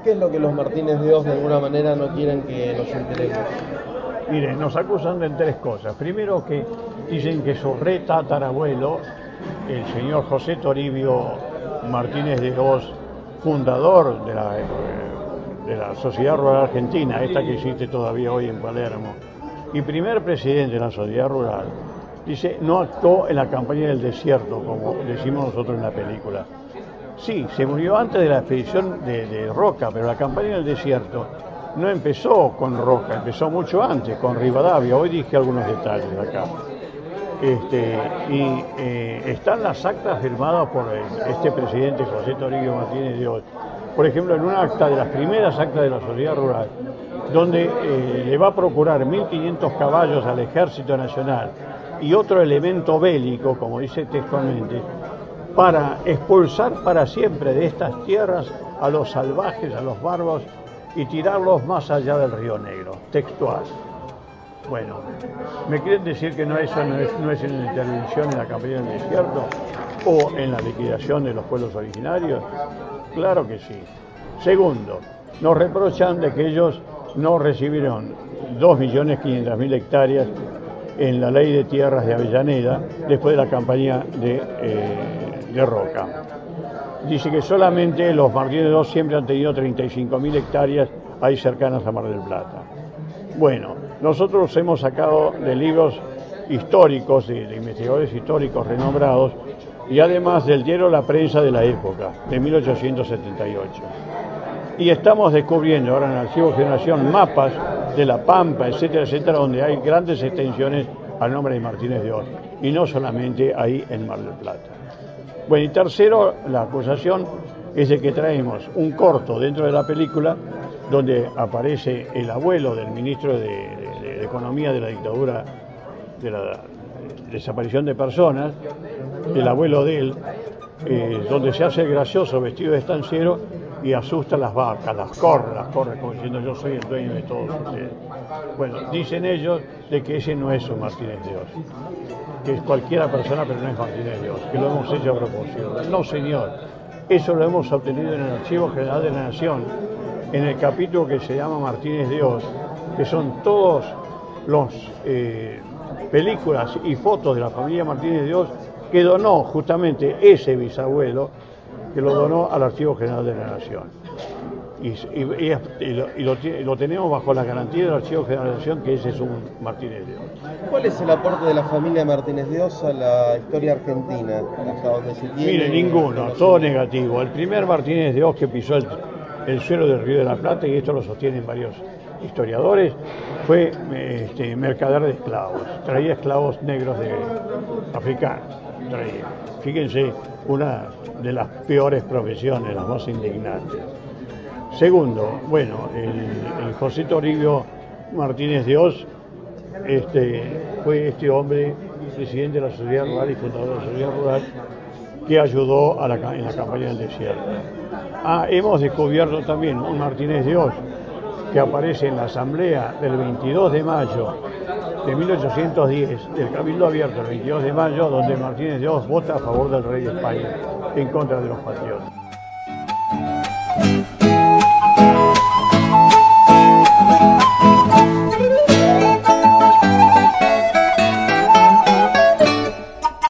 ¿Qué es lo que los Martínez de Oz de alguna manera no quieren que nos enteremos? Miren, nos acusan de tres cosas. Primero, que dicen que su retatarabuelo, el señor José Toribio Martínez de Oz, fundador de la Sociedad Rural Argentina, esta que existe todavía hoy en Palermo, y primer presidente de la Sociedad Rural, dice, no actuó en la campaña del desierto, como decimos nosotros en la película. Sí, se murió antes de la expedición de Roca, pero la campaña del desierto no empezó con Roca, empezó mucho antes, con Rivadavia. Hoy dije algunos detalles acá. Están las actas firmadas por este presidente José Toribio Martínez de Oz. Por ejemplo, en una acta de las primeras actas de la Sociedad Rural, donde le va a procurar 1.500 caballos al Ejército Nacional y otro elemento bélico, como dice textualmente, para expulsar para siempre de estas tierras a los salvajes, a los bárbaros, y tirarlos más allá del Río Negro, textual. Bueno, ¿me quieren decir que eso no es una intervención en la campaña del desierto o en la liquidación de los pueblos originarios? Claro que sí. Segundo, nos reprochan de que ellos no recibieron 2.500.000 hectáreas en la ley de tierras de Avellaneda después de la campaña de Roca. Dice que solamente los Martínez de Oz siempre han tenido 35.000 hectáreas ahí cercanas a Mar del Plata. Bueno, nosotros hemos sacado de libros históricos, de investigadores históricos renombrados, y además del diario La Prensa de la época, de 1878. Y estamos descubriendo ahora en el Archivo de Nación mapas de La Pampa, etcétera, etcétera, donde hay grandes extensiones al nombre de Martínez de Oz, y no solamente ahí en Mar del Plata. Bueno, y tercero, la acusación es de que traemos un corto dentro de la película donde aparece el abuelo del ministro de Economía de la dictadura de la desaparición de personas, el abuelo de él, donde se hace el gracioso vestido de estanciero y asusta a las vacas, las corre, como diciendo yo soy el dueño de todos ustedes. Bueno, dicen ellos de que ese no es un Martínez de Oz, que es cualquiera persona, pero no es Martínez de Oz, que lo hemos hecho a propósito. No, señor, eso lo hemos obtenido en el Archivo General de la Nación, en el capítulo que se llama Martínez de Oz, que son todos los películas y fotos de la familia Martínez de Oz que donó justamente ese bisabuelo, que lo donó al Archivo General de la Nación. Y lo tenemos bajo la garantía del Archivo General de la Nación, que ese es un Martínez de Oz. ¿Cuál es el aporte de la familia Martínez de Oz a la historia argentina? Hasta donde se tiene. Mire, ninguno, todo negativo. El primer Martínez de Oz que pisó el suelo del Río de la Plata, y esto lo sostienen varios historiadores, fue mercader de esclavos. Traía esclavos negros africanos. Fíjense, una de las peores profesiones, las más indignantes. Segundo, bueno, el José Toribio Martínez de Oz fue este hombre, presidente de la Sociedad Rural y fundador de la Sociedad Rural, que ayudó en la campaña del desierto. Hemos descubierto también un Martínez de Oz que aparece en la asamblea del 22 de mayo de 1810, del Cabildo Abierto, el 22 de mayo, donde Martínez de Oz vota a favor del rey de España, en contra de los patriotas.